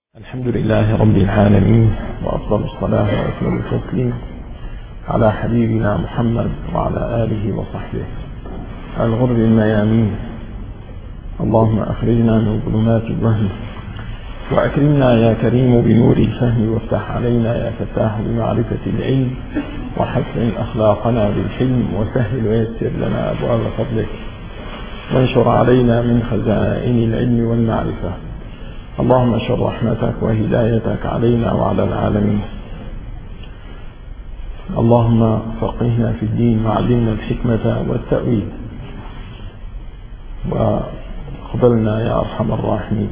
الحمد لله رب العالمين، وأفضل الصلاة وأكمل التسليم على حبيبنا محمد وعلى آله وصحبه الغر الميامين. اللهم أخرجنا من ظلمات الوهم وأكرمنا يا كريم بنور الفهم، وافتح علينا يا فتاح بمعرفة العلم، وحسن أخلاقنا بالحلم، وسهل ويسر لنا أبواب فضلك، وانشر علينا من خزائن العلم والمعرفة. اللهم اشر رحمتك وهدايتك علينا وعلى العالمين. اللهم فقهنا في الدين وعلمنا الحكمة والتأويل، وقبلنا يا أرحم الراحمين.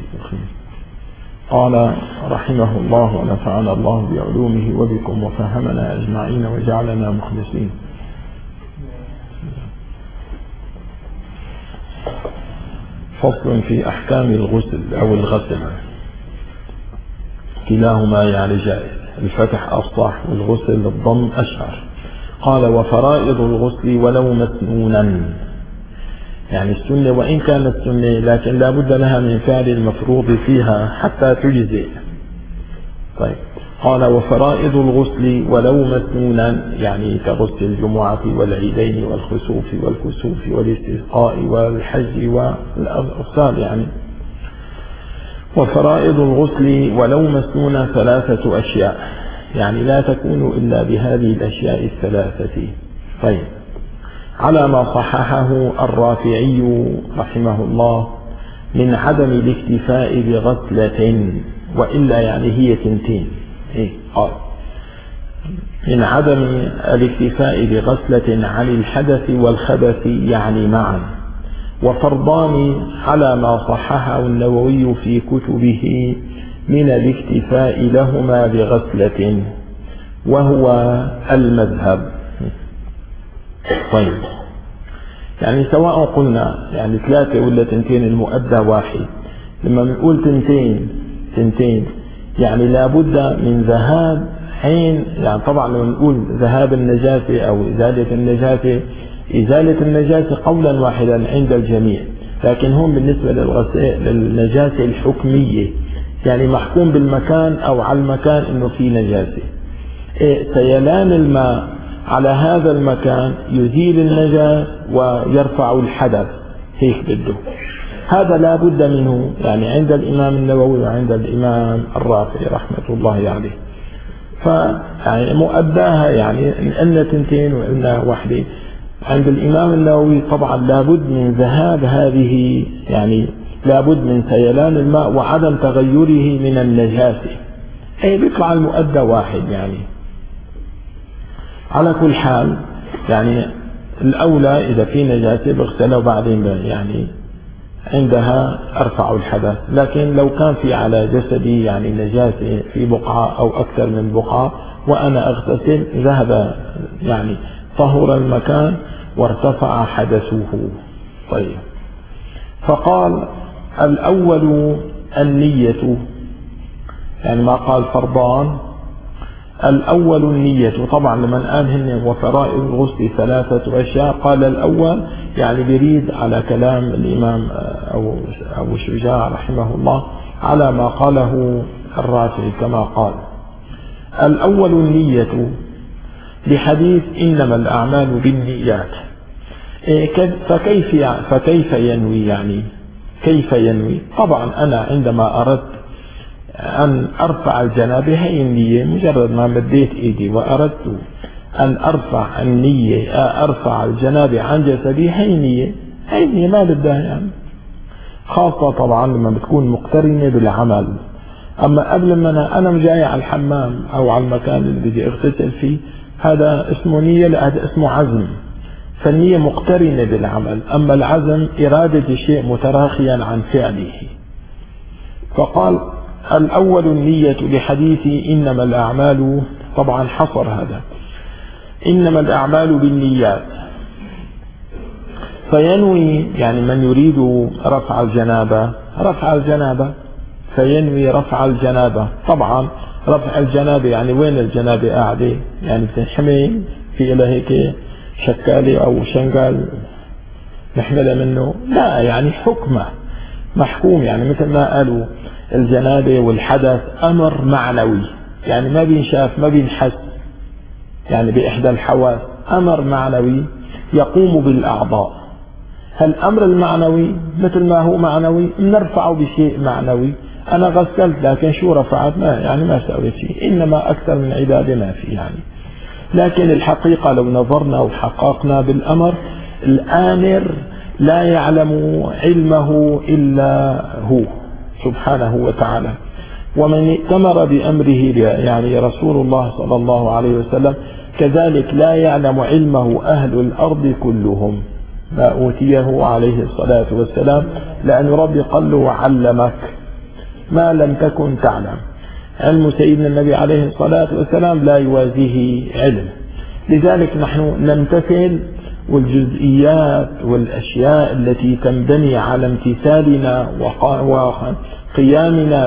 قال رحمه الله ونفعنا الله بعلومه وبكم وفهمنا أجمعين وجعلنا مخلصين. فصل في أحكام الغسل أو الغسل، كلاهما يعني جائز، الفتح أفصح والغسل الضم أشهر. قال وفرائض الغسل ولو مسنونا، يعني السنة وإن كانت سنة لكن لا بد لها من فعل المفروض فيها حتى تجزئ. طيب، قال وفرائض الغسل ولو مسنونا، يعني كغسل الجمعة والعيدين والخسوف والكسوف والاستسقاء والحج والأغسال. يعني وفرائض الغسل ولو مسنونا ثلاثة أشياء، يعني لا تكون إلا بهذه الأشياء الثلاثة. طيب، على ما صححه الرافعي رحمه الله من عدم الاكتفاء بغسلة، وإلا يعني هي تنتين. قال من عدم الاكتفاء بغسلة عن الحدث والخبث يعني معا، وفرضان على ما صححه النووي في كتبه من الاكتفاء لهما بغسلة، وهو المذهب. طيب، يعني سواء قلنا يعني ثلاثة ولا تنتين، المؤدى واحد. لما نقول تنتين يعني لابد من ذهاب حين، يعني طبعا لما نقول ذهاب النجاسة أو إزالة النجاسة قولا واحدا عند الجميع، لكن هم بالنسبة للنجاسة الحكمية يعني محكوم بالمكان أو على المكان إنه في نجاسة، سيلان الماء على هذا المكان يزيل النجاسة ويرفع الحدث، هيك بده. هذا لا بد منه يعني عند الإمام النووي وعند الإمام الرافعي رحمة الله عليه. فيعني مؤداها يعني إن تنتين وإن واحدة. عند الإمام النووي طبعا لابد من ذهاب هذه، يعني لابد من سيلان الماء وعدم تغيره من النجاسة، أي بيطلع المؤدى واحد. يعني على كل حال يعني الأولى إذا في نجاسة بغسله وبعدين يعني عندها أرفع الحدث. لكن لو كان في على جسدي يعني نجاسة في بقعة أو أكثر من بقعة وأنا أغتسل، ذهب يعني طهر المكان وارتفع حدثه. طيب، فقال الأول النية، يعني ما قال فرضان، الأول النية. طبعا لمن قال هن وفرائض الغسل ثلاثة أشياء، قال الأول يعني بريد على كلام الإمام أو شجاع رحمه الله على ما قاله الرافعي كما قال الأول النية بحديث إنما الأعمال بالنيات. فكيف ينوي؟ يعني كيف ينوي؟ طبعا أنا عندما أردت أن أرفع الجنابة هي النية، مجرد ما مديت إيدي وأردت أن أرفع النية أرفع الجنابة عن جسدي، هي النية ما بدها يعني، خاصة طبعا لما بتكون مقترنة بالعمل. أما قبل ما أنا جاي على الحمام أو على المكان اللي بدي أغتسل فيه، هذا اسمه نية، لا هذا اسمه عزم. فالنية مقترنة بالعمل، أما العزم إرادة الشيء متراخيا عن فعله. فقال الأول النية لحديث إنما الأعمال، طبعا حصر هذا إنما الأعمال بالنيات. فينوي يعني من يريد رفع الجنابة فينوي رفع الجنابة. طبعا رفع الجنابة يعني وين الجنابة قاعدة؟ يعني بتنحمل في إلى هيك شكالة أو شنقال نحملها منه؟ لا، يعني حكمة محكوم، يعني مثل ما قالوا الجنابة والحدث أمر معنوي، يعني ما بينشاف ما بينحس، يعني بإحدى الحواس، أمر معنوي يقوم بالأعضاء. هالأمر المعنوي مثل ما هو معنوي نرفعه بشيء معنوي. أنا غسلت لكن شو رفعت؟ ما سويت شيء، إنما أكثر من عبادة ما في يعني. لكن الحقيقة لو نظرنا وحققنا بالأمر، الآمر لا يعلم علمه إلا هو سبحانه وتعالى. ومن ائتمر بأمره يعني رسول الله صلى الله عليه وسلم كذلك لا يعلم علمه أهل الأرض كلهم ما أوتيه عليه الصلاة والسلام، لأن ربي قال له علمك ما لم تكن تعلم. علم سيدنا النبي عليه الصلاة والسلام لا يوازيه علم. لذلك نحن نمتثل، والجزئيات والأشياء التي تنبني على امتثالنا وقيامنا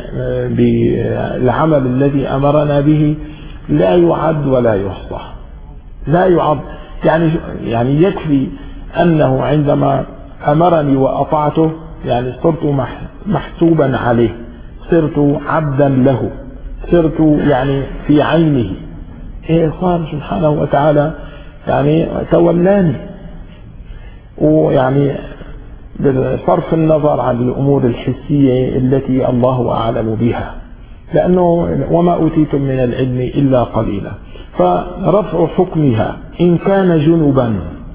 بالعمل الذي أمرنا به لا يعد ولا يحصى، لا يعد. يعني يكفي أنه عندما أمرني وأطعته يعني صرت محسوبا عليه، صرت عبدا له، صرت يعني في عينه. صار سبحانه وتعالى يعني تولاني. ويعني بصرف النظر عن الأمور الحسية التي الله أعلم بها، لأنه وما أوتيتم من العلم إلا قليلا. فرفع حكمها إن كان جنبا،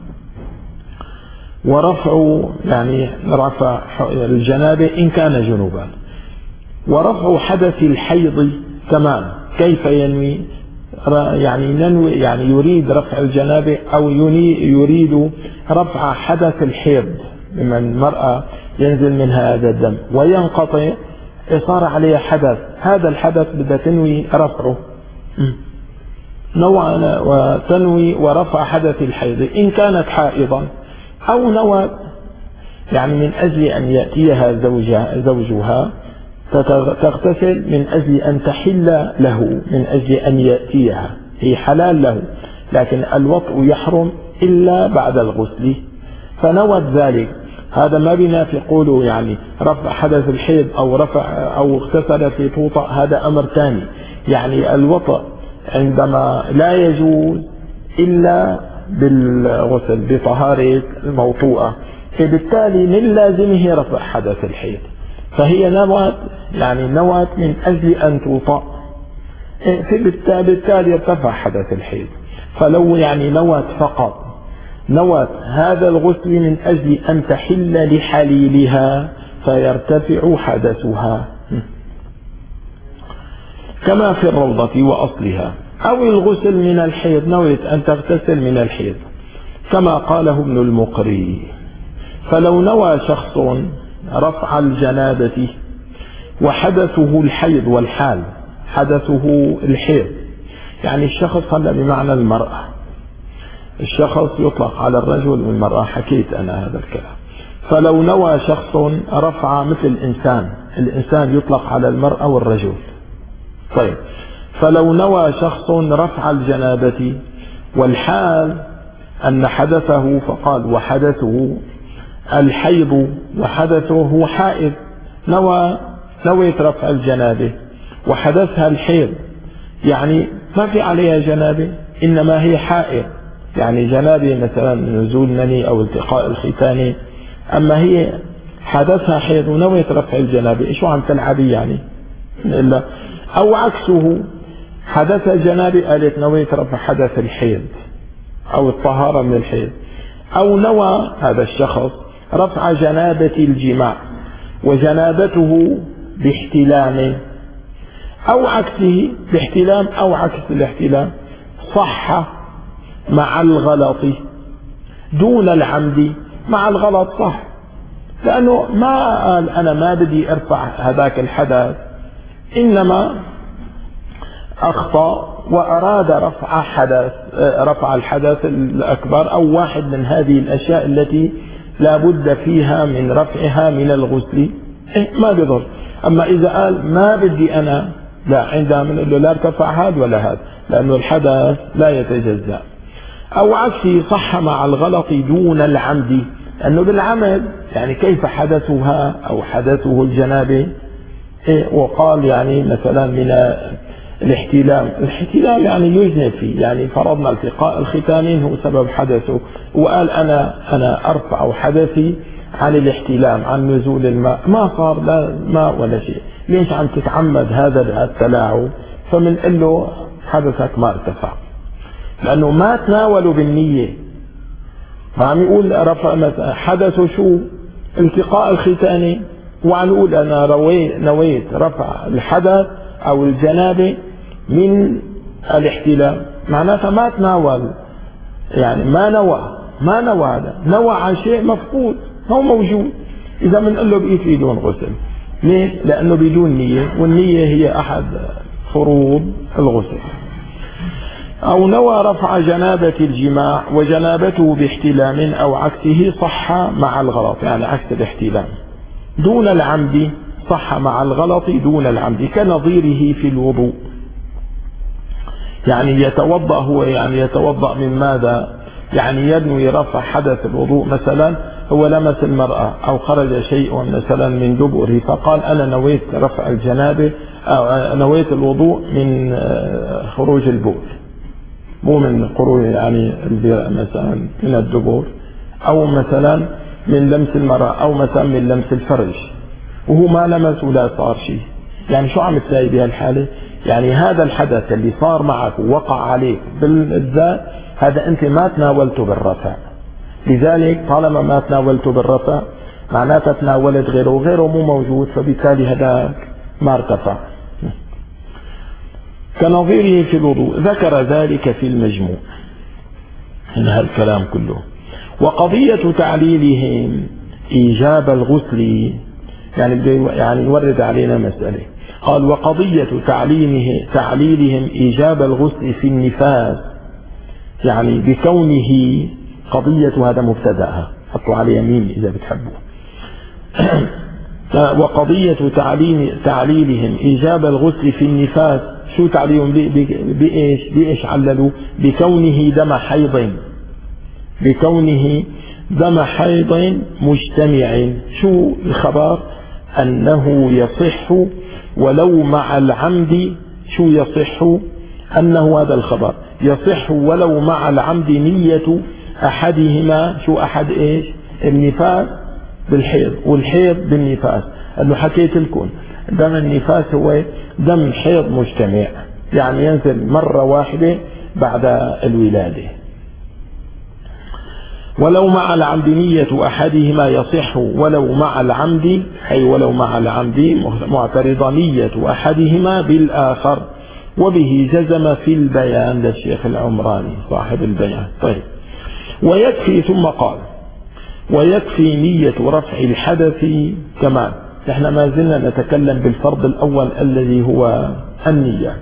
ورفع يعني رفع الجنابة إن كان جنبا، ورفع حدث الحيض كمان. كيف ينوي؟ يعني يريد رفع الجنابة أو يريد رفع حدث الحيض، لما المرأة ينزل منها هذا الدم وينقطع، صار عليه حدث، هذا الحدث بدها تنوي رفعه، وتنوي ورفع حدث الحيض إن كانت حائضا، أو نوى يعني من أجل أن يأتيها زوجها تغتسل من أجل أن تحل له، من أجل أن يأتيها، هي حلال له، لكن الوطء يحرم إلا بعد الغسل، فنوت ذلك. هذا ما بينافي قوله يعني رفع حدث الحيض أو رفع أو اغتسل في توطأ، هذا أمر ثاني. يعني الوطء عندما لا يجوز إلا بالغسل بطهارة الموطوءة، فبالتالي من لازمه رفع حدث الحيض، فهي نوت يعني نوت من أجل أن توطأ، فبالتالي ارتفع حدث الحيض. فلو يعني نوت فقط، نوت هذا الغسل من أجل أن تحل لحليلها، فيرتفع حدثها كما في الروضة وأصلها. أو الغسل من الحيض، نويت أن تغتسل من الحيض كما قاله ابن المقري. فلو نوى شخص رفع الجنابة وحدثه الحيض، والحال حدثه الحيض، يعني الشخص هذا بمعنى المرأة، الشخص يطلق على الرجل والمرأة، حكيت أنا هذا الكلام. فلو نوى شخص رفع مثل الإنسان، الإنسان يطلق على المرأة والرجل. طيب، فلو نوى شخص رفع الجنابة والحال أن حدثه، فقال وحدثه الحيض وحدثه حائض، نويت رفع الجنابة وحدثها الحيض، يعني ما في عليها جنابة إنما هي حائض، يعني جنابة مثلا نزول مني أو التقاء الختان، أما هي حدثها حيض ونويت رفع الجنابة، شو عم تلعبي يعني؟ إلا أو عكسه، حدث الجنابة قالت نويت رفع حدث الحيض أو الطهارة من الحيض. أو نوى هذا الشخص رفع جنابة الجماع وجنابته باحتلام أو عكسه، باحتلام أو عكس الاحتلام، صح مع الغلط دون العمد. مع الغلط صح، لأنه ما قال أنا ما بدي أرفع هذاك الحدث، إنما أخطأ وأراد رفع الحدث الأكبر أو واحد من هذه الأشياء التي لا بد فيها من رفعها من الغسل، ما بضر. أما إذا قال ما بدي أنا، لا، عندها من له لا ارتفع هذا ولا هذا، لأنه الحدث لا يتجزأ. أو عكسه، صح مع الغلط دون العمد، أنه بالعمد يعني كيف حدثها أو حدثه الجنابة. وقال يعني مثلا من الاحتلام يعني يجنب فيه، يعني فرضنا التقاء الختانين هو سبب حدثه، وقال أنا أرفع حدثي عن الاحتلام، عن نزول الماء، ما صار لا ماء ولا شيء، ليش عم تتعمد هذا التلاعب؟ فمنقول له حدثك ما ارتفع، لأنه ما تناولوا بالنية. ما عم يقول رفع حدثه شو؟ التقاء الختانين، وعم يقول أنا نويت رفع الحدث أو الجنابة من الاحتلام، معناتها ما تناول، يعني ما نوى هذا، نوى عن شيء مفقود هو موجود. إذا بنقول له بقيت بدون غسل، ليش؟ لأنه بدون نية، والنية هي أحد فروض الغسل. أو نوى رفع جنابة الجماع وجنابته باحتلام أو عكسه صح مع الغلط، يعني عكس الاحتلام دون العمد، صح مع الغلط دون العمد، كنظيره في الوضوء. يعني يتوضأ هو، يعني يتوضأ من ماذا؟ يعني ينوي رفع حدث الوضوء، مثلا هو لمس المرأة أو خرج شيء مثلا من دبره فقال أنا نويت رفع الجنابة أو نويت الوضوء من خروج البول، مو من خروج يعني مثلا من الدبر، أو مثلا من لمس المرأة، أو مثلا من لمس الفرج، وهو ما لمس ولا صار شيء. يعني شو عم تلاقي بهالحالة؟ يعني هذا الحدث اللي صار معك ووقع عليك بالذات، هذا أنت ما تناولته بالرفع، لذلك طالما ما تناولته بالرفع معناتها تناولت غيره، وغيره مو موجود، فبالتالي هذاك ما ارتفع. كنظيره في الوضوء، ذكر ذلك في المجموع، انها الكلام كله. وقضية تعليلهم إيجاب الغسل، يعني يورد علينا مسألة، قال وقضية تعليلهم إيجاب الغسل في النفاس، يعني بكونه قضية، هذا مبتدأها حطوا على يمين إذا بتحبوا. وقضية تعليلهم إيجاب الغسل في النفاس، شو تعليلهم؟ بإيش عللوا؟ بكونه دم حيض مجتمع. شو الخبر؟ أنه يصح ولو مع العمد. شو يصح؟ أنه هذا الخبر يصح ولو مع العمد نية أحدهما. شو أحد إيش؟ النفاس بالحيض والحيض بالنفاس. أنه حكيت لكم دم النفاس هو دم حيض مجتمع، يعني ينزل مرة واحدة بعد الولادة. ولو مع العمد نية أحدهما يصح ولو مع العمد، أي ولو مع العمد معترض نية أحدهما بالآخر، وبه جزم في البيان للشيخ العمراني صاحب البيان. طيب، ويكفي، ثم قال ويكفي نية رفع الحدث كمان. نحن ما زلنا نتكلم بالفرض الأول الذي هو النية.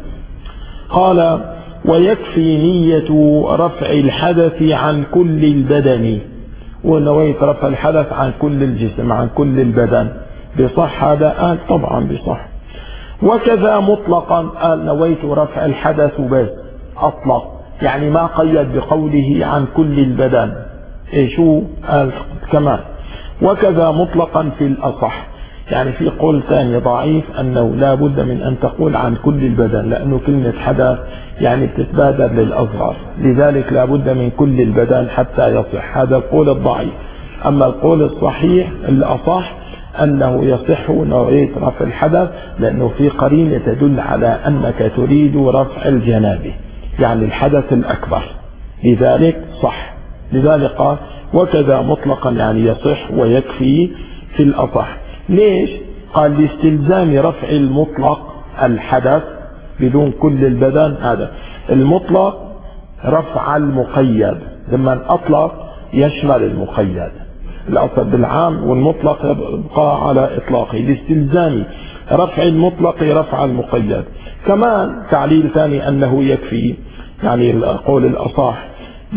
قال ويكفي نية رفع الحدث عن كل البدن. ونويت رفع الحدث عن كل الجسم، عن كل البدن، بصح هذا؟ طبعا بصح. وكذا مطلقا، قال نويت رفع الحدث بس، أطلق، يعني ما قيد بقوله عن كل البدن. شو قال كمان؟ وكذا مطلقا في الأصح، يعني في قول ثاني ضعيف أنه لا بد من أن تقول عن كل البدن، لأنه كلمة حدث يعني بتتبادر للأصغر، لذلك لا بد من كل البدن حتى يصح. هذا القول الضعيف. أما القول الصحيح الأصح أنه يصح نوعية رفع الحدث، لأنه في قرينة تدل على أنك تريد رفع الجنابة، يعني الحدث الأكبر، لذلك صح. لذلك قال وكذا مطلقا، يعني يصح ويكفي في الأصح. ليش؟ قال لاستلزام رفع المطلق الحدث بدون كل البدن. هذا المطلق رفع المقيد، لما أطلق يشمل المقيد، الأصل بالعام والمطلق يبقى على إطلاقه، لاستلزام رفع المطلق رفع المقيد. كمان تعليل ثاني أنه يكفي، يعني القول الأصح،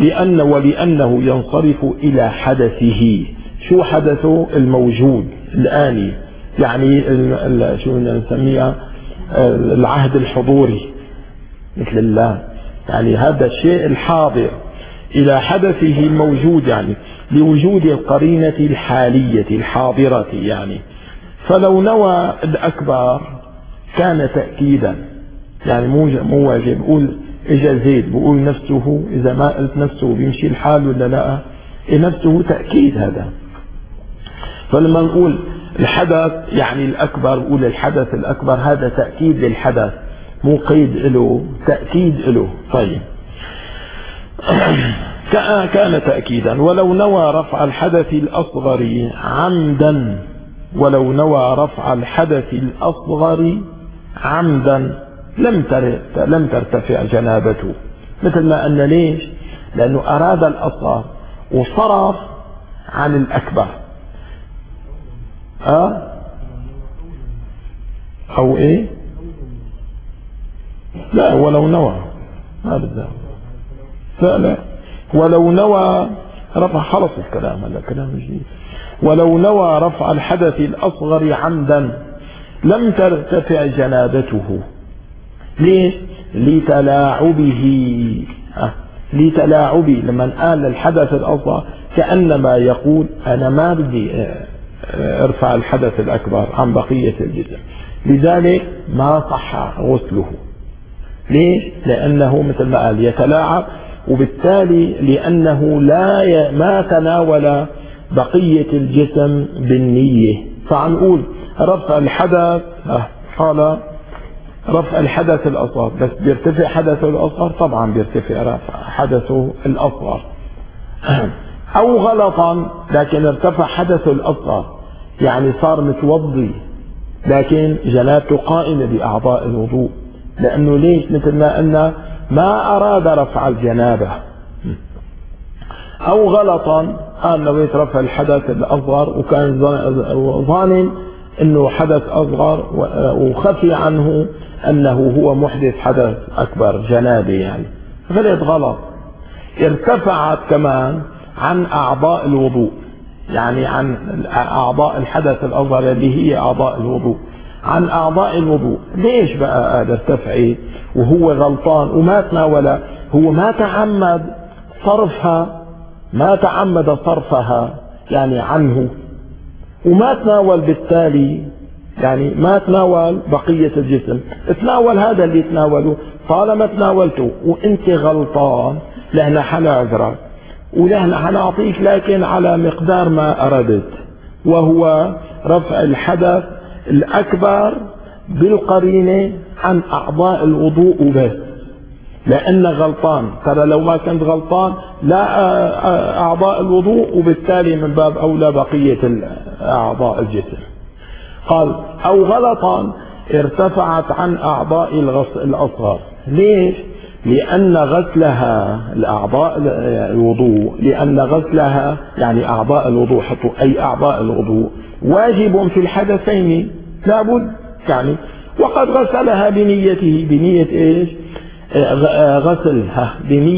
ولأنه ينصرف إلى حدثه. شو حدثه؟ الموجود الآني، يعني شو نسميها العهد الحضوري مثل الله، يعني هذا الشيء الحاضر. إلى حدثه الموجود، يعني لوجود القرينة الحالية الحاضرة يعني. فلو نوى الأكبر كان تأكيدا، يعني مو واجب. بقول إجا زيد بقول نفسه، إذا ما قلت نفسه بيمشي الحال ولا لا؟ نفسه تأكيد هذا. فلما نقول الحدث يعني الأكبر، بقول الحدث الأكبر، هذا تأكيد للحدث، مو قيد له، تأكيد له. طيب كان تأكيدا. ولو نوى رفع الحدث الأصغر عمدا، ولو نوى رفع الحدث الأصغر عمدا لم ترتفع جنابته. مثل ما أن ليش؟ لأنه أراد الأصغر وصرف عن الأكبر. أو إيه؟ لا، ولو نوى، ما بالذات. لا، ولو نوى رفع، خلص الكلام، هذا كلام جديد. ولو نوى رفع الحدث الأصغر عمدا لم ترتفع جنابته. ليش؟ لتلاعبه. لما قال الحدث الأصغر كأنما يقول أنا ما بدي ارفع الحدث الأكبر عن بقية الجسم، لذلك ما صح غسله. ليش؟ لأنه مثل ما قال يتلاعب، وبالتالي لأنه ما تناول بقية الجسم بالنية. فعنقول رفع الحدث، قال رفع الحدث الأصغر، بس بيرتفع حدثه الأصغر؟ طبعا بيرتفع رفع حدثه الأصغر. أو غلطا لكن ارتفع حدثه الأصغر، يعني صار متوضي لكن جنابته قائمة بأعضاء الوضوء. لأنه ليش؟ مثل ما أن ما أراد رفع الجنابة. أو غلطا قال نويت رفع الحدث الأصغر وكان ظانن أنه حدث أصغر وخفي عنه أنه هو محدث حدث أكبر جنابه، يعني غلط غلط. ارتفعت كمان عن أعضاء الوضوء، يعني عن أعضاء الحدث الأصغر اللي هي أعضاء الوضوء، عن أعضاء الوضوء. ليش بقى هذا ارتفع وهو غلطان وما تناول؟ هو ما تعمد صرفها يعني عنه، وما تناول بالتالي، يعني ما تناول بقية الجسم، تناول هذا اللي تناوله. طالما تناولته وانت غلطان لهنا حنعذرك ولهنا حنعطيك، لكن على مقدار ما أردت، وهو رفع الحدث الأكبر بالقرينة عن أعضاء الوضوء بس. لأن غلطان، ترى لو ما كنت غلطان لا أعضاء الوضوء، وبالتالي من باب أولى بقية أعضاء الجسم. قال أو غلطا ارتفعت عن أعضاء الأصغر. ليش؟ لأن غسلها الأعضاء الوضوء، لأن غسلها يعني أعضاء الوضوء، حطوا أي أعضاء الوضوء، واجب في الحدثين لابد يعني. وقد غسلها بنيته، بنية إيش؟ غسلها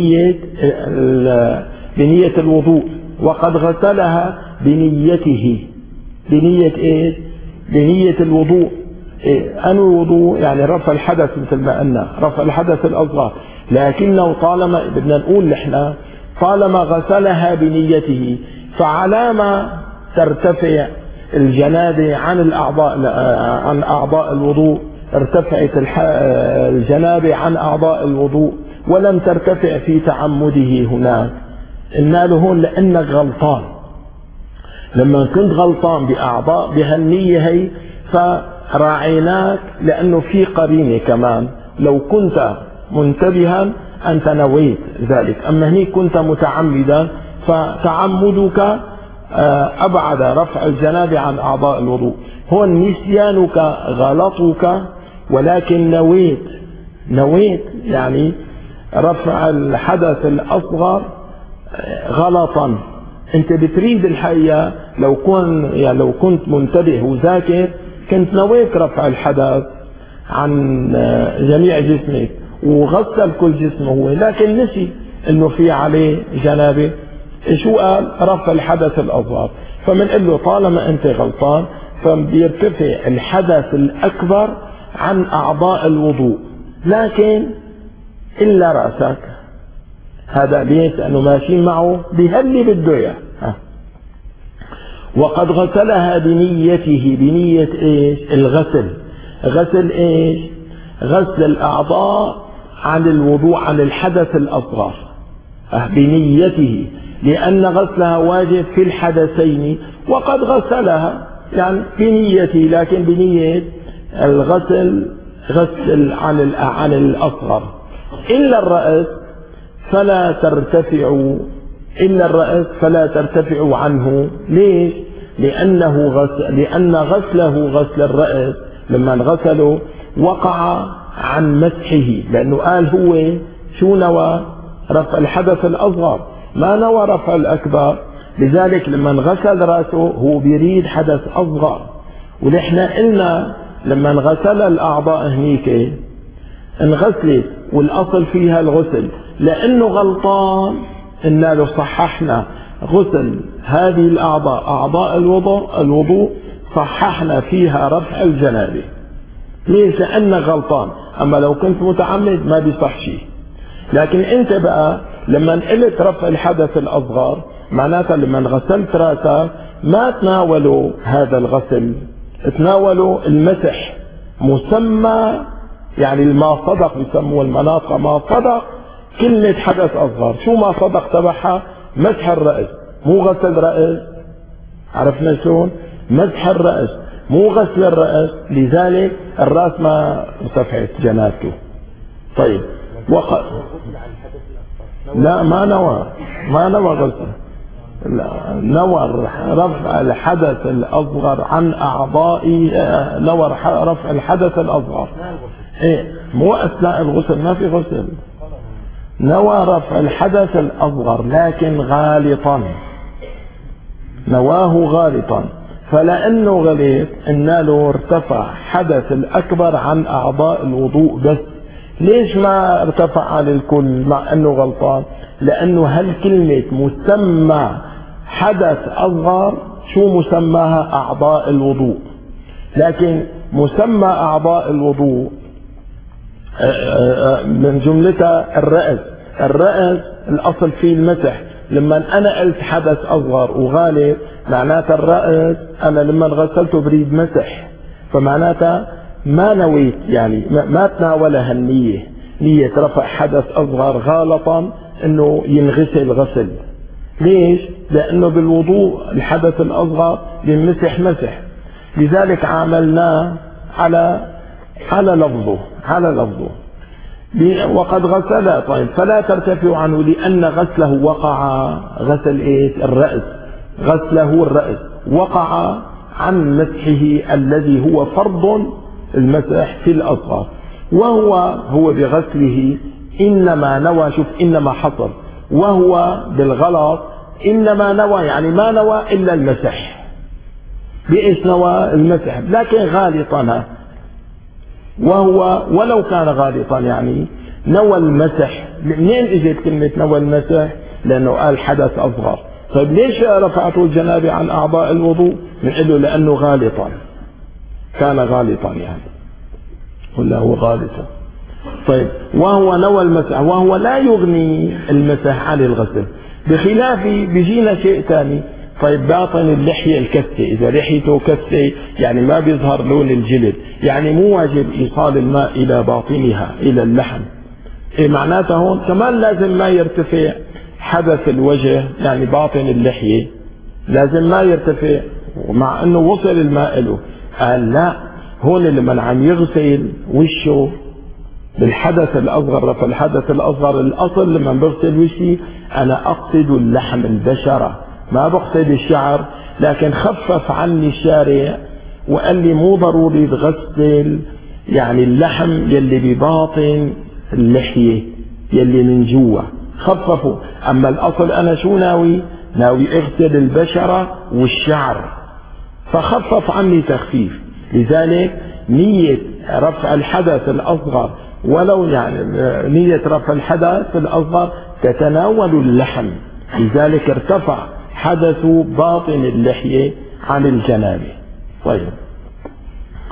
بنية الوضوء، وقد غسلها بنيته، بنية إيش؟ بنية الوضوء. أنو الوضوء؟ يعني رفع الحدث، مثل ما قلنا رفع الحدث الأصغر، لكنه طالما بدنا نقول نحن طالما غسلها بنيته، فعلامة ترتفع الجنابة عن أعضاء الوضوء. ارتفعت الجنابة عن أعضاء الوضوء ولم ترتفع في تعمده هناك. قلنا له هون لأنك غلطان، لما كنت غلطان بأعضاء بهالنية هي فراعيناك، لأنه في قرينة كمان. لو كنت منتبها أنت نويت ذلك، أما هني كنت متعمدا، فتعمدك أبعد رفع الجنابة عن أعضاء الوضوء. هون نسيانك غلطك، ولكن نويت يعني رفع الحدث الأصغر غلطا. انت بتريد الحقيقة لو كنت منتبه وذاكر كنت نويت رفع الحدث عن جميع جسمك وغسل كل جسمه هو، لكن نسي انه في عليه جنابه. شو قال؟ رفع الحدث الأصغر. فمنقول له طالما انت غلطان فبيرتفع الحدث الأكبر عن أعضاء الوضوء، لكن إلا رأسك. هذا ليش؟ لأنه ماشي معه بهاللي بده إياه. وقد غسلها بنيته، بنية إيش؟ الغسل. غسل إيش؟ غسل الأعضاء عن الوضوء عن الحدث الأصغر بنيته، لأن غسلها واجب في الحدثين، وقد غسلها يعني بنيته، لكن بنية الغسل غسل عن الأصغر. إلا الرأس فلا ترتفع، إلا الرأس فلا ترتفع عنه. ليش؟ لأن غسله غسل الرأس لما غسله وقع عن مسحه، لأنه قال هو شو نوى؟ رفع الحدث الأصغر، ما نوى رفع الأكبر. لذلك لما غسل رأسه هو بيريد حدث أصغر. ونحن قلنا لما غسل الأعضاء هنيك انغسلت والأصل فيها الغسل، لأنه غلطان إننا لو صححنا غسل هذه الأعضاء أعضاء الوضوء صححنا فيها رفع الجنابة. ليش؟ لأنه غلطان. أما لو كنت متعمد ما بيصح شيء. لكن أنت بقى لما قلت رفع الحدث الأصغر معناتها لما غسلت رأسك ما تناولوا هذا الغسل، تناولوا المسح، مسمى يعني ما صدق، يسموه المناطق ما صدق كلمة حدث أصغر. شو ما صدق تبعها؟ مسح الرأس مو غسل رأس. عرفنا شلون؟ مسح الرأس مو غسل الرأس، لذلك الرأس ما صفحت جنابته. طيب لا ما نوى غسل، نوى رفع الحدث الأصغر عن أعضائه، نوى رفع الحدث الأصغر. إيه مو أثناء الغسل، ما في غسل. نوى رفع الحدث الأصغر لكن غالطا، نواه غالطا، فلأنه غلط إن له ارتفع حدث الأكبر عن أعضاء الوضوء بس. ليش ما ارتفع عن الكل مع أنه غلطان؟ لأنه هالكلمة مسمى حدث أصغر شو مسماها؟ أعضاء الوضوء. لكن مسمى أعضاء الوضوء من جملتها الرأس. الرأس الأصل فيه المسح. لما أنا قلت حدث أصغر وغالب معناتها الرأس أنا لما غسلته بريد مسح، فمعناتها ما نويت يعني ما تناولها النية، نية رفع حدث أصغر غالطا إنه ينغسل غسل. ليش؟ لأنه بالوضوء الحدث الأصغر ينمسح مسح. لذلك عاملناه على لفظه وقد غسل. طيب فلا ترتفع عنه لأن غسله وقع، غسل إيش؟ الرأس، غسله الرأس وقع عن مسحه الذي هو فرض المسح في الأصغر، وهو بغسله إنما نوى. شوف إنما حصل، وهو بالغلط إنما نوى يعني ما نوى إلا المسح. بإيش نوى؟ المسح، لكن غالطا. وهو ولو كان غالطا يعني نوى المسح. منين اجت كلمة نوى المسح؟ لأنه قال حدث أصغر. طيب ليش رفعته الجنابة عن أعضاء الوضوء؟ بنقول له لأنه غالطا، كان غالطا يعني، ولا هو غالطا. طيب وهو نوى المسح، وهو لا يغني المسح عن الغسل، بخلاف بيجينا شيء ثاني. طيب باطن اللحية الكثة، إذا لحيته كثة يعني ما بيظهر لون الجلد، يعني مو واجب إيصال الماء إلى باطنها إلى اللحم. إيه معناته هون كمان لازم ما يرتفع حدث الوجه، يعني باطن اللحية لازم ما يرتفع، ومع أنه وصل الماء له. قال لا، هون لما عم يغسل وشه بالحدث الأصغر، رفع الحدث الأصغر، الأصل لما بغسل وشي أنا أقصد اللحم البشرة، ما بقصد الشعر. لكن خفف عني الشارع وقال لي مو ضروري تغسل يعني اللحم يلي بباطن اللحية يلي من جوا، خففوا. أما الأصل أنا شو ناوي اغسل البشرة والشعر، فخفف عني تخفيف. لذلك نية رفع الحدث الأصغر، ولو يعني نية رفع الحدث الأصغر تتناول اللحم، لذلك ارتفع حدث باطن اللحية عن الجنابة. طيب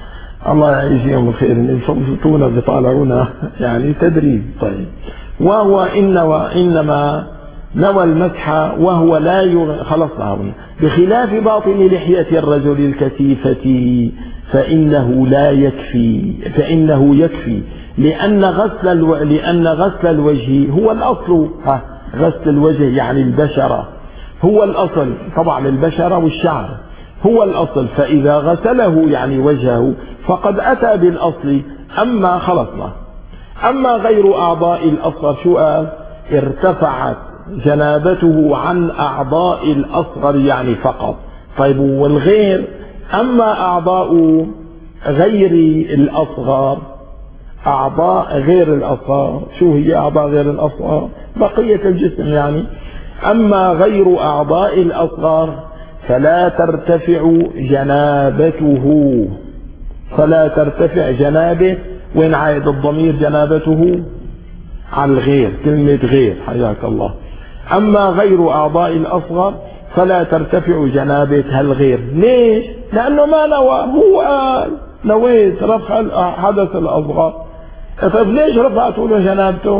الله يجزيهم الخير ان يفوتونا بيطالعونا يعني تدريب. طيب وهو انما نوى المسح وهو لا خلصنا بخلاف باطن لحية الرجل الكثيفة فإنه لا يكفي، فإنه يكفي لأن غسل الوجه هو الأصل. غسل الوجه يعني البشرة هو الأصل، طبعا البشرة والشعر هو الأصل، فإذا غسله يعني وجهه فقد أتى بالأصل. أما خلصنا، أما غير أعضاء الأصغر شو قال؟ ارتفعت جنابته عن أعضاء الأصغر يعني فقط. طيب والغير، أما أعضاء غير الأصغر، أعضاء غير الأصغر شو هي أعضاء غير الأصغر؟ بقية الجسم يعني. أما غير أعضاء الأصغر فلا ترتفع جنابته، فلا ترتفع جنابه. وين عائد الضمير جنابته؟ على الغير، كلمة غير حياك الله. أما غير أعضاء الأصغر فلا ترتفع جنابة الغير. ليش؟ لأنه ما نوى، هو قال نويت رفع الحدث الأصغر. طيب ليش رفعته له جنابته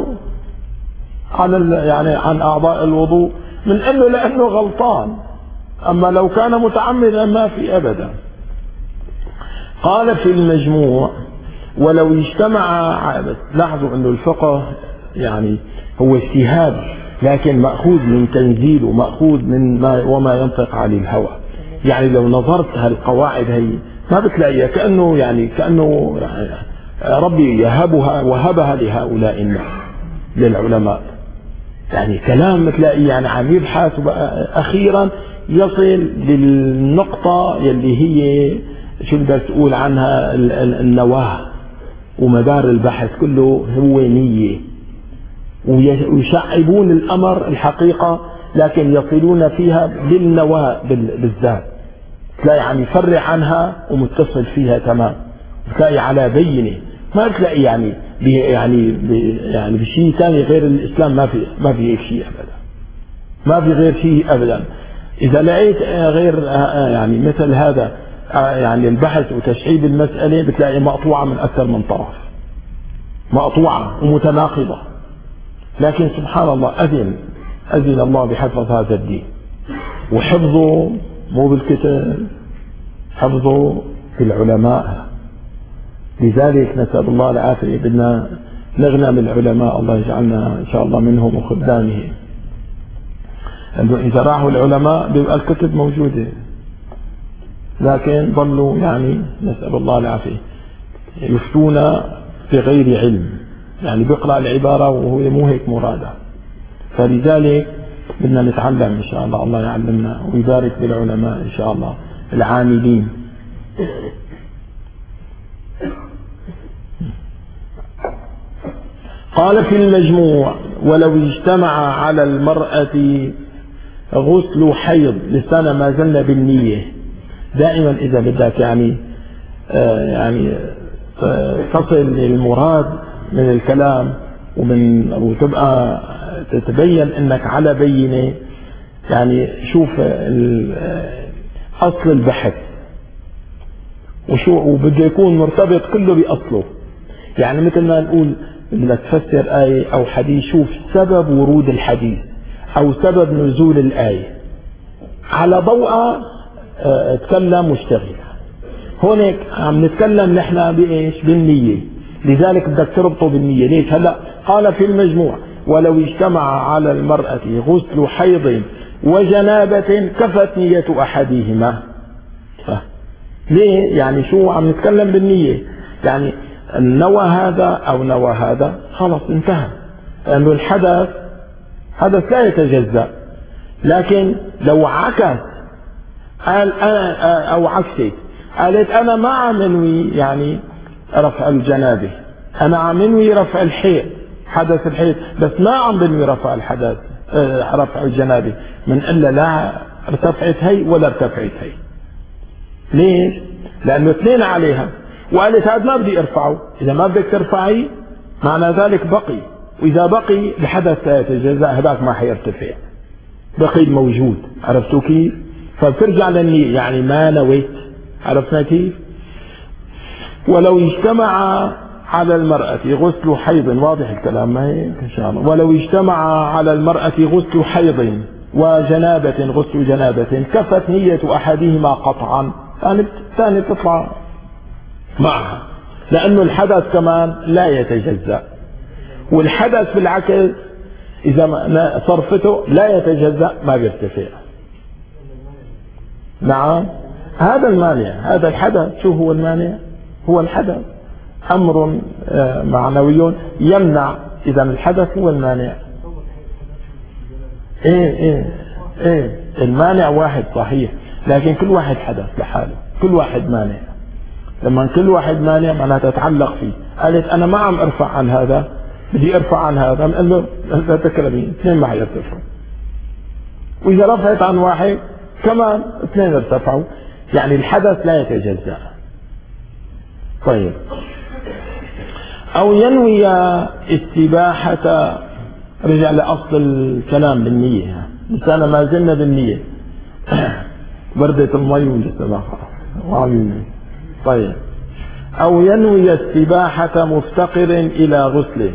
عن أعضاء الوضوء؟ من أنه لأنه غلطان، أما لو كان متعمدا ما في أبدا. قال في المجموع ولو اجتمع، لاحظوا أنه الفقه يعني هو اجتهاد لكن مأخوذ من تنزيل ومأخوذ من وما ينطق عن الهوى. يعني لو نظرت هالقواعد هي ما بتلاقيها كأنه ربي وهبها لهؤلاء الناس للعلماء. يعني كلام بتلاقيه يعني عم يبحث أخيرا يصل للنقطة يلي هي شو بدك تقول عنها النواة، ومدار البحث كله هو نية، ويشعبون الأمر الحقيقة لكن يصلون فيها بالنواة بالذات. تلاقي يعني يفرع عنها ومتصل فيها تمام، تلاقي على بينه، ما تلاقي يعني بشيء ثاني غير الإسلام. ما في هيك شيء أبدا، ما في غير شيء أبدا. إذا لقيت غير يعني مثل هذا يعني البحث وتشعيب المسألة بتلاقي مقطوعة من أكثر من طرف، مقطوعة ومتناقضة. لكن سبحان الله أذن الله بحفظ هذا الدين، وحفظه مو بالكتاب، حفظه في العلماء. لذلك نسأل الله العافية، بدنا نغنم العلماء، الله يجعلنا إن شاء الله منهم وخدامه. إذا راحوا العلماء بيبقى الكتب موجودة، لكن ظلوا يعني نسأل الله العافية يفتون بغير علم، يعني بيقرأ العبارة وهو مو هيك مرادة. فلذلك بدنا نتعلم إن شاء الله، الله يعلمنا ويبارك بالعلماء إن شاء الله العاملين. قال في المجموع ولو اجتمع على المرأة غسل حيض، لسنا ما زلنا بالنية. دائما إذا بدك يعني تصل المراد من الكلام وتبقى تتبين انك على بينة، يعني شوف اصل البحث وبده يكون مرتبط كله باصله. يعني مثل ما نقول بدك تفسر آية او حديث، شوف سبب ورود الحديث او سبب نزول الآية، على ضوء تكلم واشتغل. هونيك عم نتكلم نحن بايش؟ بالنية. لذلك بدك تربطه بالنية. ليش؟ هلا قال في المجموع ولو اجتمع على المرأة غسل حيض وجنابة كفت نية أحدهما. ليه؟ يعني شو عم نتكلم بالنية؟ يعني نوى هذا أو نوى هذا خلص انتهى، لأنه الحدث لا يتجزأ. لكن لو عكس قال أنا أو عكسي، قالت أنا ما عم انوي يعني رفع الجنابة، أنا عم انوي رفع الحيض، حدث الحيض، بس ما عم بنوي رفع الحدث رفع الجنابة، من إلا لا ارتفعت هي ولا ارتفعت هي. ليش؟ لأنه اثنين عليها، وقالت هذا ما بدي ارفعه. إذا ما بدك ترفعي معنى ذلك بقي، وإذا بقي الحدث لا يتجزأ، هذاك ما حيرتفع، بقي موجود. عرفتوا كيف؟ فبترجع للنية، يعني ما نويت. عرفنا كيف؟ ولو اجتمع على المرأة غسل حيض، واضح الكلام ما هي إن شاء الله، ولو اجتمع على المرأة غسل حيض وجنابة غسل جنابة كفت نية أحدهما قطعا، الثاني تطلع معها، لأنه الحدث كمان لا يتجزأ، والحدث بالعكس إذا صرفته لا يتجزأ ما بيرتفع. نعم هذا المانع، هذا الحدث. شو هو المانع؟ هو الحدث أمر معنوي يمنع، إذا الحدث هو المانع. إيه المانع واحد صحيح، لكن كل واحد حدث لحاله، كل واحد مانع. لما كل واحد مانع معناتها تتعلق فيه. قالت أنا ما عم أرفع عن هذا، بدي أرفع عن هذا، بنقول له لا تكرمين، اثنين معي يرتفعوا، وإذا رفعت عن واحد كمان اثنين ارتفعوا، يعني الحدث لا يتجزأ. طيب، أو ينوي استباحة، رجع لأصل الكلام بالنية، بس أنا ما زلنا بالنية. بردة المي والاستباحة. طيب، أو ينوي استباحة مفتقر إلى غسله،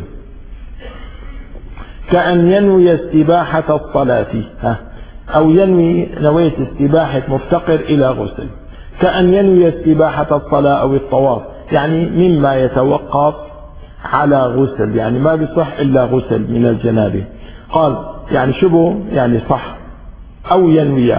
كأن ينوي استباحة الصلاة. أو ينوي نويت استباحة مفتقر إلى غسل، كأن ينوي استباحة الصلاة أو الطواف، يعني مما يتوقف على غسل، يعني ما بيصح إلا غسل من الجنابة. قال يعني شبه يعني صح. أو ينوي.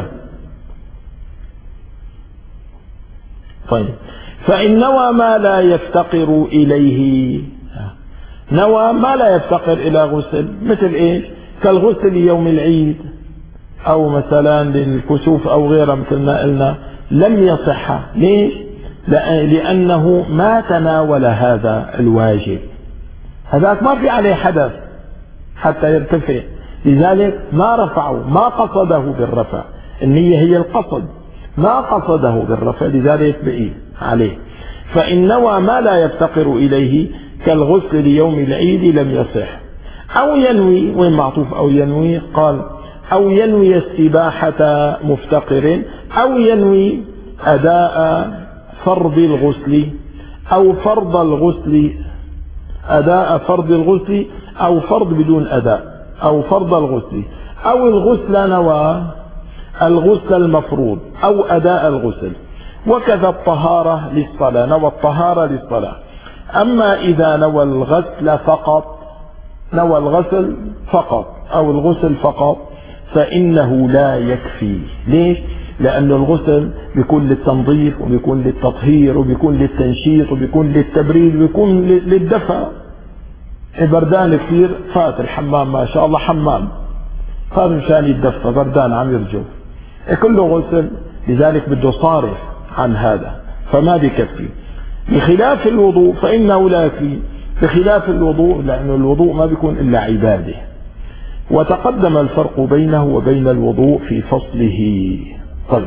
طيب، فإن نوى ما لا يفتقر إليه، نوى ما لا يفتقر إلى غسل، مثل إيش؟ كالغسل يوم العيد، أو مثلا للكسوف أو غيره مثل ما قلنا، لم يصح. ليش؟ لأنه ما تناول هذا الواجب، هذاك ما في عليه حدث حتى يرتفع، لذلك ما رفعه، ما قصده بالرفع، النية هي القصد، ما قصده بالرفع، لذلك بقي عليه. فإن نوى ما لا يفتقر إليه كالغسل ليوم العيد لم يصح. أو ينوي، وين معطوف أو ينوي؟ قال أو ينوي استباحة مفتقر، أو ينوي أداء فرض الغسل، أو فرض الغسل، أداء فرض الغسل، أو فرض بدون أداء، أو فرض الغسل، أو الغسل نوى الغسل المفروض، أو أداء الغسل. وكذا الطهارة للصلاة، نوى الطهارة للصلاة. أما إذا نوى الغسل فقط، نوى الغسل فقط أو الغسل فقط، فإنه لا يكفي. ليش؟ لأن الغسل بيكون للتنظيف، وبيكون للتطهير، وبيكون للتنشيط، وبيكون للتبريد، وبيكون للدفء. بردان كثير، فات الحمام ما شاء الله حمام، فات مشان يتدفى، بردان عم يرجو، كله غسل، لذلك بده صارف عن هذا، فما بكفي. بخلاف الوضوء فإنه لا يكفي، بخلاف الوضوء، لأن الوضوء ما بيكون إلا عبادة. وتقدم الفرق بينه وبين الوضوء في فصله. طيب،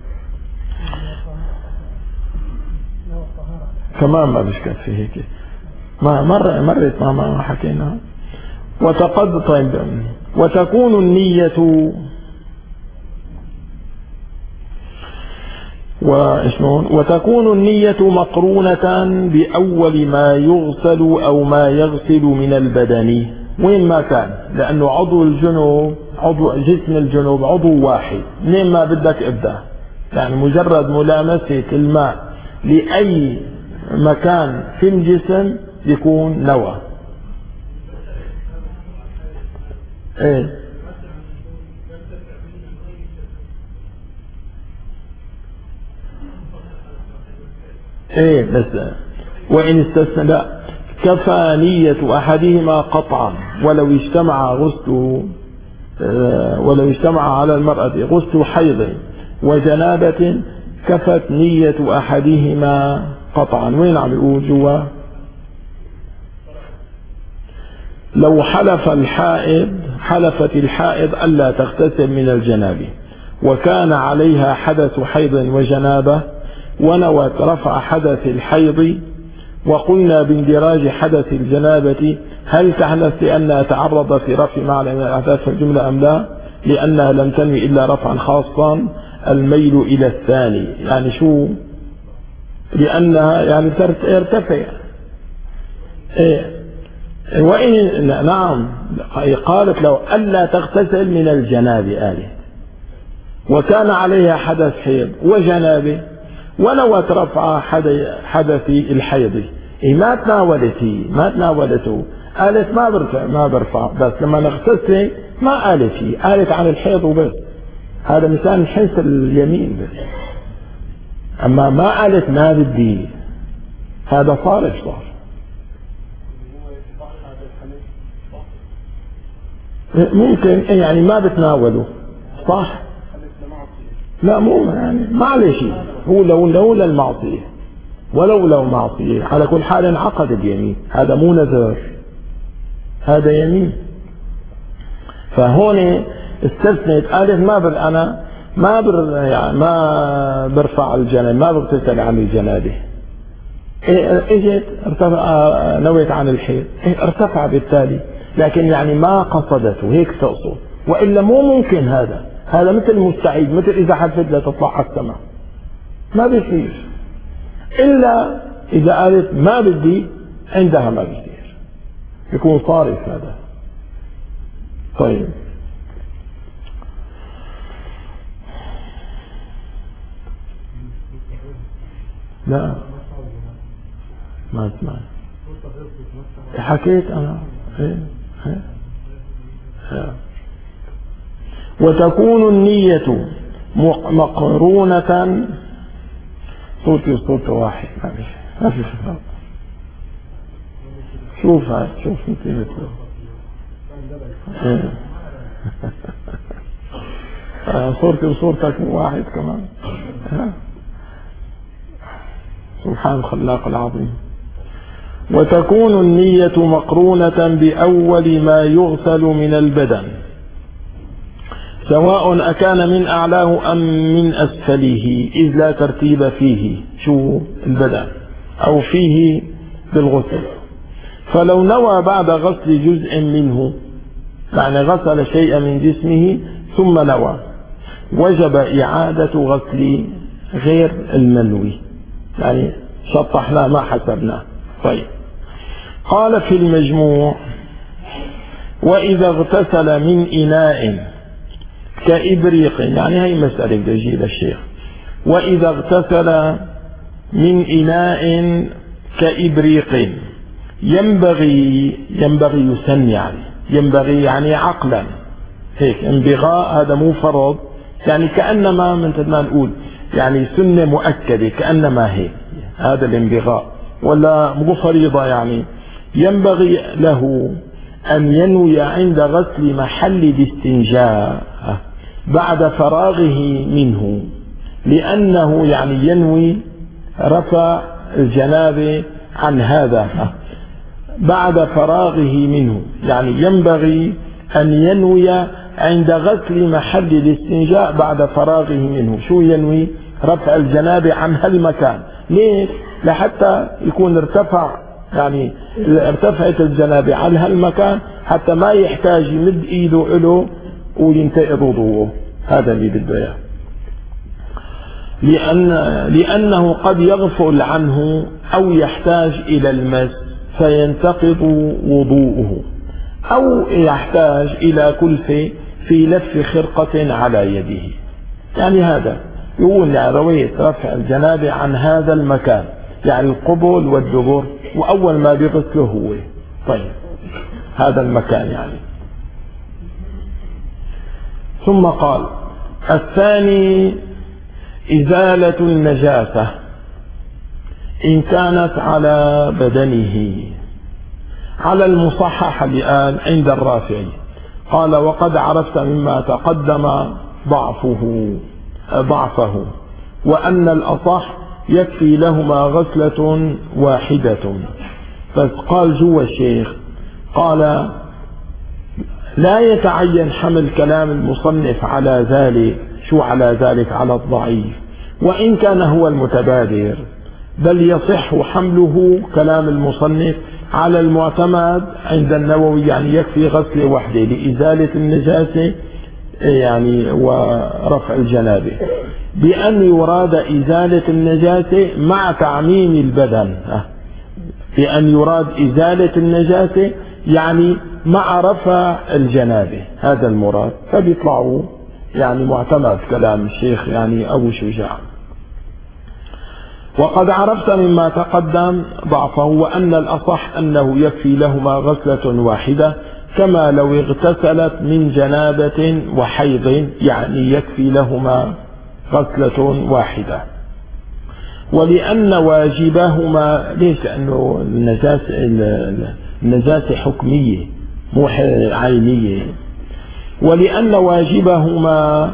كمان ما بيكفي هيك، ما مرت ما حكينا. طيب، وتكون النية وتكون النية مقرونة بأول ما يغسل أو ما يغسل من البدن وين ما كان، لأنه عضو الجنوب، عضو جسم الجنوب عضو واحد، منين ما بدك ابدأ، يعني مجرد ملامسة الماء لأي مكان في الجسم يكون نوى. بس وإن استثنى كفى نية أحدهما قطعا، ولو اجتمع على المرأة غسل حيض وجنابة كفت نية أحدهما قطعا. وين عم يقول جوا؟ لو حلفت الحائض ألا تغتسل من الجنابة، وكان عليها حدث حيض وجنابة، ونوت رفع حدث الحيض، وقلنا باندراج حدث الجنابة، هل تحدث لأنها تعرض في رفع معنى من الأحداث في الجملة أم لا؟ لأنها لم تنوي إلا رفعا خاصا، الميل إلى الثاني. يعني شو؟ لأنها يعني ترتفع. وإن نعم قالت لو ألا تغتسل من الجناب آله وكان عليها حدث حيض وجنابه ونوت رفع حدث الحيض ما تناولته قالت ما برفع بس لما نغتسل ما قالت شيء، قالت عن الحيض وبس. هذا مثال من حيث اليمين بس، أما ما قالت ما بدي. هذا صار ممكن يعني ما بتناوله صح. لا مو يعني ما عليه شيء، هو لولا المعصية ولو معصية على كل حال انعقد اليمين. هذا مو نذر، هذا يمين. فهون استثنت قالت أنا ما برفع الجناب، ما بغتسل عن الجنابه. اجت ارتفع نويت عن الحيض ارتفع بالتالي، لكن يعني ما قصدته هيك تقصد، والا مو ممكن. هذا مثل مستعيد، مثل اذا حلفت لا تطلع على السماء ما بيصير، الا اذا قالت ما بدي عندها ما بيصير، يكون صارف هذا. طيب لا ما اسمع حكيت انا. وتكون النية مقرونة صوتي صوت واحد ما في صوت. شوف مثل صورتي وصورتك واحد كمان. سبحان الخلاق العظيم. وتكون النية مقرونة بأول ما يغسل من البدن سواء أكان من أعلاه أم من أسفله، إذ لا ترتيب فيه شو البدن أو فيه بالغسل. فلو نوى بعد غسل جزء منه، يعني غسل شيئا من جسمه ثم نوى، وجب إعادة غسل غير المنوي، يعني شطحنا ما حسبناه. طيب قال في المجموع: وإذا اغتسل من إناء كإبريق، يعني هي مسألة بيجي للشيخ، وإذا اغتسل من إناء كإبريق ينبغي يسن، يعني ينبغي يعني عقلا هيك انبغاء، هذا مو فرض، يعني كأنما مثل ما نقول يعني سنة مؤكدة كأنما هي هذا الانبغاء، ولا مو فريضة. يعني ينبغي له أن ينوي عند غسل محل الاستنجاء بعد فراغه منه، لأنه يعني ينوي رفع الجنابة عن هذا بعد فراغه منه. يعني ينبغي أن ينوي عند غسل محل الاستنجاء بعد فراغه منه. شو ينوي؟ رفع الجنابة عن هالمكان. ليش؟ لحتى يكون يعني ارتفعت الجنابة عن هالمكان، حتى ما يحتاج يمد ايده له وينتقض وضوءه. هذا اللي بده اياه، لأنه قد يغفل عنه أو يحتاج إلى المس فينتقض وضوءه، أو يحتاج إلى كلفة في لف خرقة على يده. يعني هذا يقول يعني رويت رفع الجنابة عن هذا المكان، يعني القبل والدبر، وأول ما بيغسله هو طيب هذا المكان يعني. ثم قال: الثاني إزالة النجاسة إن كانت على بدنه، على المصحح الآن عند الرافعي. قال: وقد عرفت مما تقدم ضعفه، وأن الأصح يكفي لهما غسلة واحدة. بس قال جوا الشيخ، قال: لا يتعين حمل كلام المصنف على ذلك. شو على ذلك؟ على الضعيف، وإن كان هو المتبادر، بل يصح حمله كلام المصنف على المعتمد عند النووي، يعني يكفي غسلة واحدة لإزالة النجاسة يعني ورفع الجنابة، بأن يراد إزالة النجاسة مع تعميم البدن، بأن يراد إزالة النجاسة يعني مع رفع الجنابة، هذا المراد. فبيطلعوا يعني معتمد كلام الشيخ يعني أبو شجاع. وقد عرفت مما تقدم ضعفه، وأن الأصح أنه يكفي لهما غسلة واحدة، كما لو اغتسلت من جنابة وحيض، يعني يكفي لهما غسلة واحدة. ولأن واجبهما، ليش؟ لأنه النجاسة حكمية مو عينية. ولأن واجبهما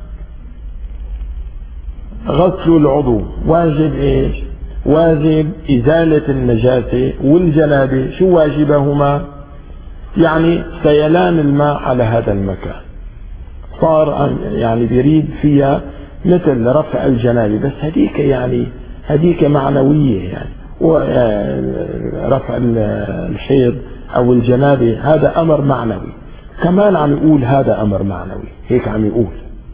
غسل العضو، واجب ايش؟ واجب إزالة النجاسة والجنابة. شو واجبهما؟ يعني سيلان الماء على هذا المكان، صار يعني بيريد فيها مثل رفع الجنابة، بس هديك يعني هديك معنوية، يعني رفع الحيض أو الجنابة هذا أمر معنوي، كمان عم يقول هذا أمر معنوي، هيك عم يقول.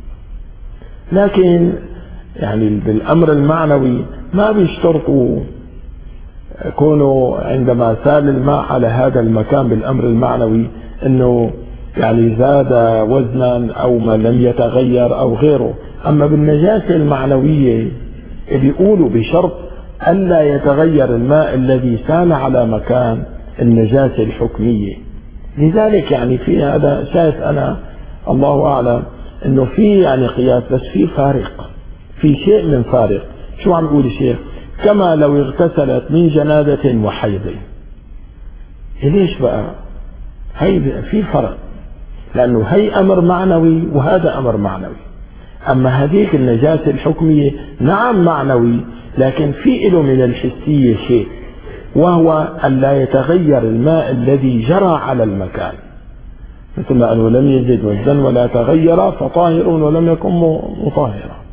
لكن يعني بالأمر المعنوي ما بيشترطوا كونوا عندما سال الماء على هذا المكان بالأمر المعنوي أنه يعني زاد وزنا أو ما لم يتغير أو غيره. أما بالنجاسة المعنوية بيقولوا بشرط ألا يتغير الماء الذي سال على مكان النجاسة الحكمية. لذلك يعني في هذا شايف أنا الله أعلم أنه في يعني قياس، بس في فارق، في شيء من فارق. شو عم يقول الشيخ؟ كما لو اغتسلت من جنابة وحيض. ليش بقى؟ هي في فرق، لأنه هي أمر معنوي وهذا أمر معنوي. أما هذيك النجاسة الحكمية نعم معنوي، لكن في له من الحسية شيء، وهو أن لا يتغير الماء الذي جرى على المكان، مثل ما قالوا لم يزد وزنا ولا تغير فطاهر ولم يكن مطهرا.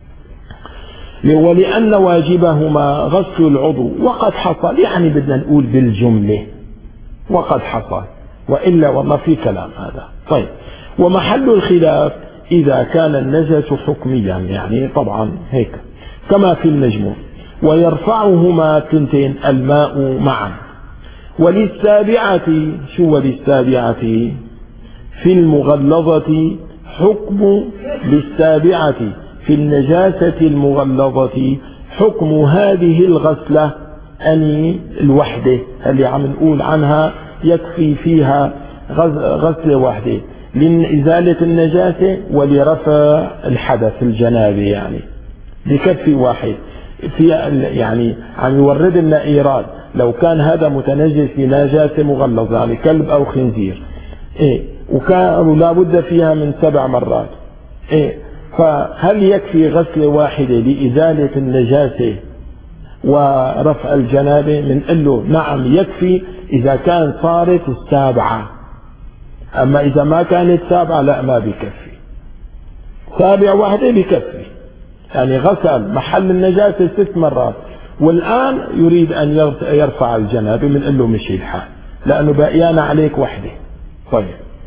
ولأن واجبهما غسل العضو وقد حصل، يعني بدنا نقول بالجملة وقد حصل، وإلا والله في كلام هذا. طيب، ومحل الخلاف إذا كان النجس حكميا، يعني طبعا هيك كما في المجموع، ويرفعهما تنتين الماء معا. وللسابعة، شو وللسابعة؟ في المغلظة حكم، للسابعة في النجاسة المغلظة حكم هذه الغسلة، أني الوحدة اللي عم نقول عنها يكفي فيها غسلة واحدة لإزالة النجاسة ولرفع الحدث الجنابي، يعني بكفي واحد. في يعني عم يورد لنا إيراد لو كان هذا متنجس بنجاسة مغلظة، يعني كلب أو خنزير، وكان لا بد فيها من 7 مرات، فهل يكفي غسلة واحدة لإزالة النجاسة ورفع الجنابة؟ من له نعم يكفي إذا كان صارت 7، أما إذا ما كانت 7 لا، ما بكفي. 7 واحدة بكفي، يعني غسل محل النجاسة 6 مرات، والآن يريد أن يرفع الجنابة، من له مشي الحال، لأنه باقيانا عليك وحدة. طيب،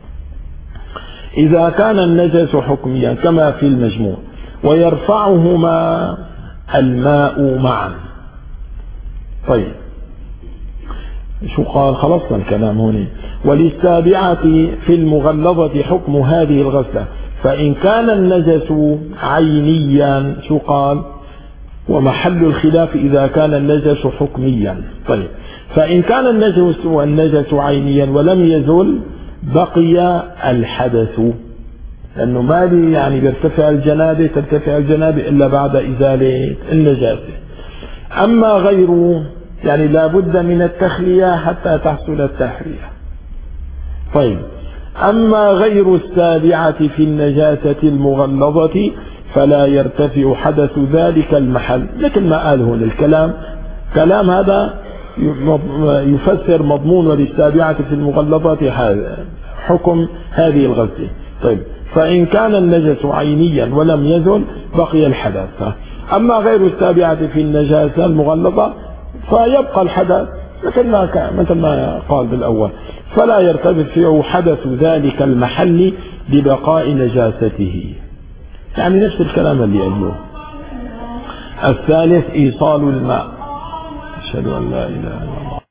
إذا كان النجس حكميا كما في المجموع، ويرفعهما الماء معا. طيب، شو قال؟ خلصنا الكلام هنا. وللسابعة في المغلظة حكم هذه الغسلة، فإن كان النجس عينيا، شو قال؟ ومحل الخلاف إذا كان النجس حكميا. طيب، فإن كان النجس عينيا ولم يزل بقي الحدث، لأنه ما لي يعني ترتفع الجنابة إلا بعد إزالة النجاسة. أما غيره يعني لا بد من التخلية حتى تحصل التحرية. طيب، أما غير السابعة في النجاسة المغلظة فلا يرتفع حدث ذلك المحل، مثل ما قال هون كلام هذا يفسر مضمون وللسابعة في المغلظات حكم هذه الغسلة. طيب، فإن كان النجس عينيا ولم يزل بقي الحدث. أما غير السابعة في النجاسة المغلظة فيبقى الحدث مثل ما قال بالأول. فلا يرتفع حدث ذلك المحل ببقاء نجاسته. يعني نفس الكلام اللي قاله. الثالث إيصال الماء. أشهد أن لا إله إلا الله.